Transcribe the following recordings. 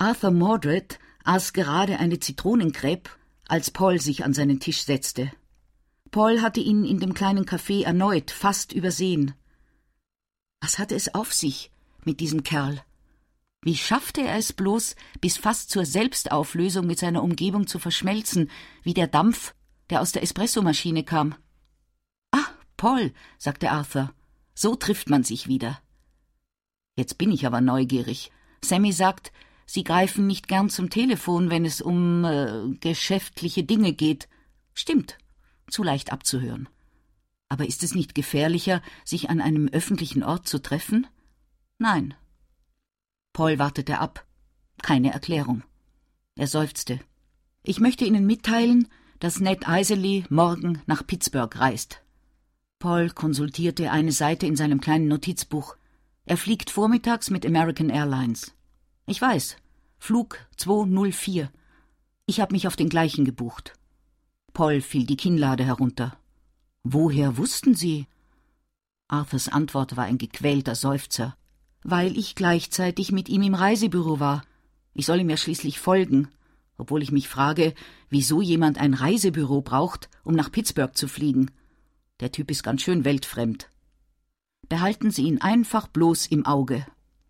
Arthur Mordred aß gerade eine Zitronencrepe, als Paul sich an seinen Tisch setzte. Paul hatte ihn in dem kleinen Café erneut fast übersehen. Was hatte es auf sich mit diesem Kerl? Wie schaffte er es bloß, bis fast zur Selbstauflösung mit seiner Umgebung zu verschmelzen, wie der Dampf, der aus der Espressomaschine kam? »Ah, Paul«, sagte Arthur, »so trifft man sich wieder.« Jetzt bin ich aber neugierig. Sammy sagt, Sie greifen nicht gern zum Telefon, wenn es um geschäftliche Dinge geht. Stimmt, zu leicht abzuhören. Aber ist es nicht gefährlicher, sich an einem öffentlichen Ort zu treffen? Nein. Paul wartete ab. Keine Erklärung. Er seufzte. »Ich möchte Ihnen mitteilen, dass Ned Iserly morgen nach Pittsburgh reist.« Paul konsultierte eine Seite in seinem kleinen Notizbuch. Er fliegt vormittags mit American Airlines. »Ich weiß. Flug 204. Ich habe mich auf den gleichen gebucht.« Paul fiel die Kinnlade herunter. »Woher wussten Sie?« Arthurs Antwort war ein gequälter Seufzer. »Weil ich gleichzeitig mit ihm im Reisebüro war. Ich soll ihm ja schließlich folgen, obwohl ich mich frage, wieso jemand ein Reisebüro braucht, um nach Pittsburgh zu fliegen. Der Typ ist ganz schön weltfremd. Behalten Sie ihn einfach bloß im Auge.«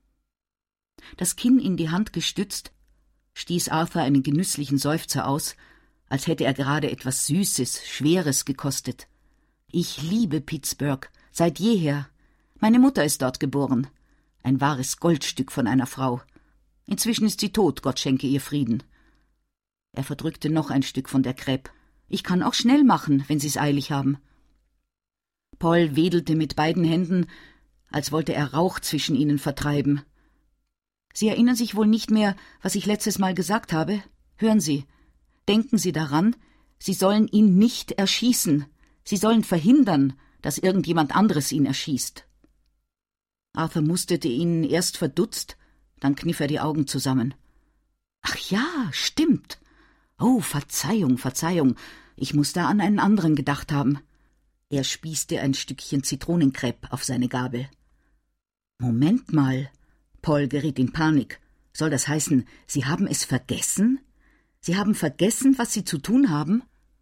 Das Kinn in die Hand gestützt, stieß Arthur einen genüsslichen Seufzer aus, als hätte er gerade etwas Süßes, Schweres gekostet. »Ich liebe Pittsburgh, seit jeher. Meine Mutter ist dort geboren. Ein wahres Goldstück von einer Frau. Inzwischen ist sie tot, Gott schenke ihr Frieden.« Er verdrückte noch ein Stück von der Crepe. »Ich kann auch schnell machen, wenn Sie's eilig haben.« Paul wedelte mit beiden Händen, als wollte er Rauch zwischen ihnen vertreiben. »Sie erinnern sich wohl nicht mehr, was ich letztes Mal gesagt habe? Hören Sie, denken Sie daran, Sie sollen ihn nicht erschießen. Sie sollen verhindern, dass irgendjemand anderes ihn erschießt.« Arthur musterte ihn erst verdutzt, dann kniff er die Augen zusammen. »Ach ja, stimmt. Oh, Verzeihung, Verzeihung, ich muss da an einen anderen gedacht haben.« Er spießte ein Stückchen Zitronencrepe auf seine Gabel. »Moment mal«, Paul geriet in Panik. »Soll das heißen, Sie haben es vergessen? Sie haben vergessen, was Sie zu tun haben?«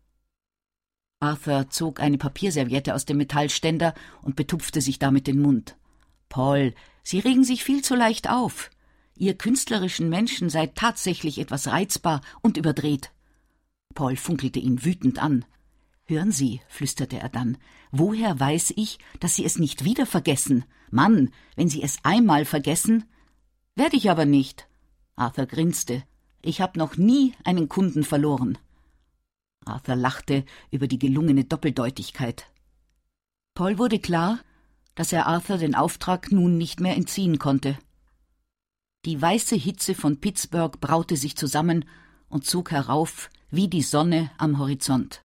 Arthur zog eine Papierserviette aus dem Metallständer und betupfte sich damit den Mund. »Paul, Sie regen sich viel zu leicht auf. Ihr künstlerischen Menschen seid tatsächlich etwas reizbar und überdreht.« Paul funkelte ihn wütend an. »Hören Sie«, flüsterte er dann, »woher weiß ich, dass Sie es nicht wieder vergessen? Mann, wenn Sie es einmal vergessen...« »Werde ich aber nicht.« Arthur grinste. »Ich habe noch nie einen Kunden verloren.« Arthur lachte über die gelungene Doppeldeutigkeit. Paul wurde klar, dass er Arthur den Auftrag nun nicht mehr entziehen konnte. Die weiße Hitze von Pittsburgh braute sich zusammen und zog herauf wie die Sonne am Horizont.